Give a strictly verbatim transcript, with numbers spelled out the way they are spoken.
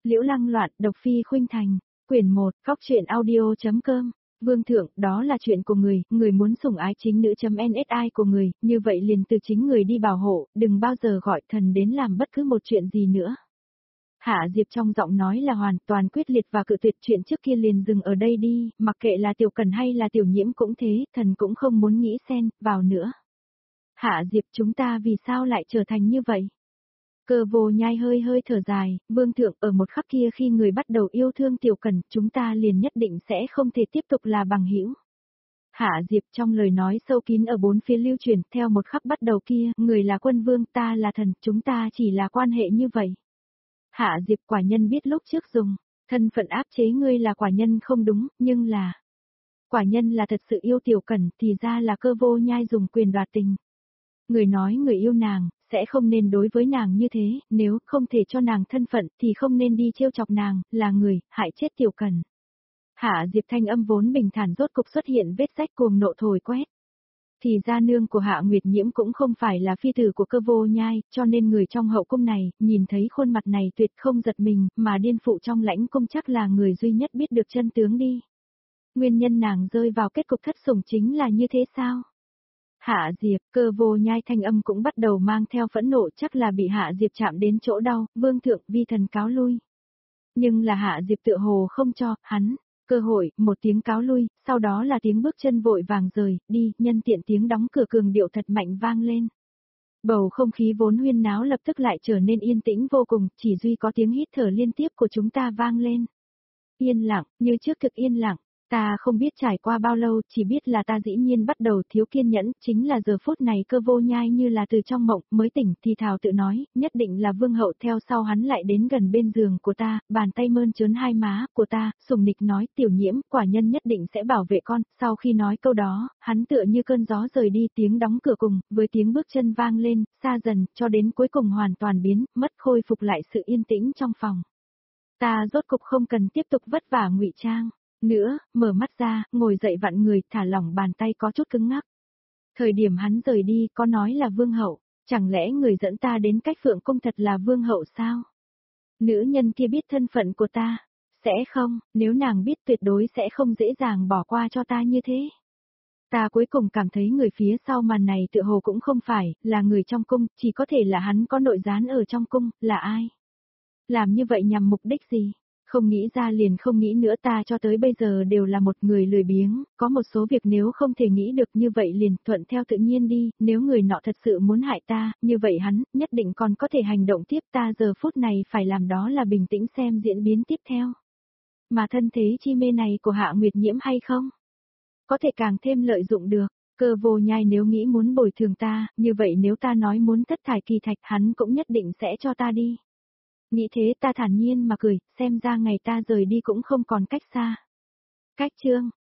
Liễu Lăng Loạn, độc phi khuynh thành, quyển một, khóc truyện audio.com. Vương thượng, đó là chuyện của người, người muốn sủng ái chính nữ.nsi của người, như vậy liền từ chính người đi bảo hộ, đừng bao giờ gọi thần đến làm bất cứ một chuyện gì nữa. Hạ Diệp trong giọng nói là hoàn toàn quyết liệt và cự tuyệt, chuyện trước kia liền dừng ở đây đi, mặc kệ là Tiểu Cần hay là Tiểu Nhiễm cũng thế, thần cũng không muốn nghĩ xen vào nữa. Hạ Diệp, chúng ta vì sao lại trở thành như vậy? Cơ Vô Nhai hơi hơi thở dài, vương thượng, ở một khắc kia khi người bắt đầu yêu thương Tiểu Cần, chúng ta liền nhất định sẽ không thể tiếp tục là bằng hữu. Hạ Diệp trong lời nói sâu kín ở bốn phía lưu truyền, theo một khắc bắt đầu kia, người là quân vương, ta là thần, chúng ta chỉ là quan hệ như vậy. Hạ Diệp, quả nhân biết lúc trước dùng thân phận áp chế ngươi là quả nhân không đúng, nhưng là quả nhân là thật sự yêu Tiểu Cần, thì ra là Cơ Vô Nhai dùng quyền đoạt tình. Người nói người yêu nàng, sẽ không nên đối với nàng như thế, nếu không thể cho nàng thân phận thì không nên đi trêu chọc nàng, là người, hại chết Tiểu Cần. Hạ Diệp thanh âm vốn bình thản rốt cục xuất hiện vết rách cuồng nộ thổi quét. Thì ra nương của Hạ Nguyệt Nhiễm cũng không phải là phi tử của Cơ Vô Nhai, cho nên người trong hậu cung này, nhìn thấy khuôn mặt này tuyệt không giật mình, mà điên phụ trong lãnh cung chắc là người duy nhất biết được chân tướng đi. Nguyên nhân nàng rơi vào kết cục thất sủng chính là như thế sao? Hạ Diệp, Cơ Vô Nhai thanh âm cũng bắt đầu mang theo phẫn nộ, chắc là bị Hạ Diệp chạm đến chỗ đau, vương thượng, vi thần cáo lui. Nhưng là Hạ Diệp tựa hồ không cho, hắn, cơ hội, một tiếng cáo lui, sau đó là tiếng bước chân vội vàng rời, đi, nhân tiện tiếng đóng cửa cường điệu thật mạnh vang lên. Bầu không khí vốn huyên náo lập tức lại trở nên yên tĩnh vô cùng, chỉ duy có tiếng hít thở liên tiếp của chúng ta vang lên. Yên lặng, như trước thực yên lặng. Ta không biết trải qua bao lâu, chỉ biết là ta dĩ nhiên bắt đầu thiếu kiên nhẫn, chính là giờ phút này Cơ Vô Nhai như là từ trong mộng, mới tỉnh, thì thào tự nói, nhất định là vương hậu. Theo sau hắn lại đến gần bên giường của ta, bàn tay mơn trớn hai má của ta, sùng nịch nói, Tiểu Nhiễm, quả nhân nhất định sẽ bảo vệ con. Sau khi nói câu đó, hắn tựa như cơn gió rời đi, tiếng đóng cửa cùng, với tiếng bước chân vang lên, xa dần, cho đến cuối cùng hoàn toàn biến, mất khôi phục lại sự yên tĩnh trong phòng. Ta rốt cục không cần tiếp tục vất vả ngụy trang nữa, mở mắt ra, ngồi dậy vặn người, thả lỏng bàn tay có chút cứng ngắc. Thời điểm hắn rời đi, có nói là vương hậu, chẳng lẽ người dẫn ta đến cách Phượng cung thật là vương hậu sao? Nữ nhân kia biết thân phận của ta, sẽ không, nếu nàng biết tuyệt đối sẽ không dễ dàng bỏ qua cho ta như thế. Ta cuối cùng cảm thấy người phía sau màn này tựa hồ cũng không phải, là người trong cung, chỉ có thể là hắn có nội gián ở trong cung, là ai? Làm như vậy nhằm mục đích gì? Không nghĩ ra liền không nghĩ nữa, ta cho tới bây giờ đều là một người lười biếng, có một số việc nếu không thể nghĩ được như vậy liền thuận theo tự nhiên đi, nếu người nọ thật sự muốn hại ta, như vậy hắn, nhất định còn có thể hành động tiếp, ta giờ phút này phải làm đó là bình tĩnh xem diễn biến tiếp theo. Mà thân thế chi mê này của Hạ Nguyệt Nhiễm hay không? Có thể càng thêm lợi dụng được, Cơ Vô Nhai nếu nghĩ muốn bồi thường ta, như vậy nếu ta nói muốn thất thải kỳ thạch hắn cũng nhất định sẽ cho ta đi. Nghĩ thế ta thản nhiên mà cười, xem ra ngày ta rời đi cũng không còn cách xa. Cách chương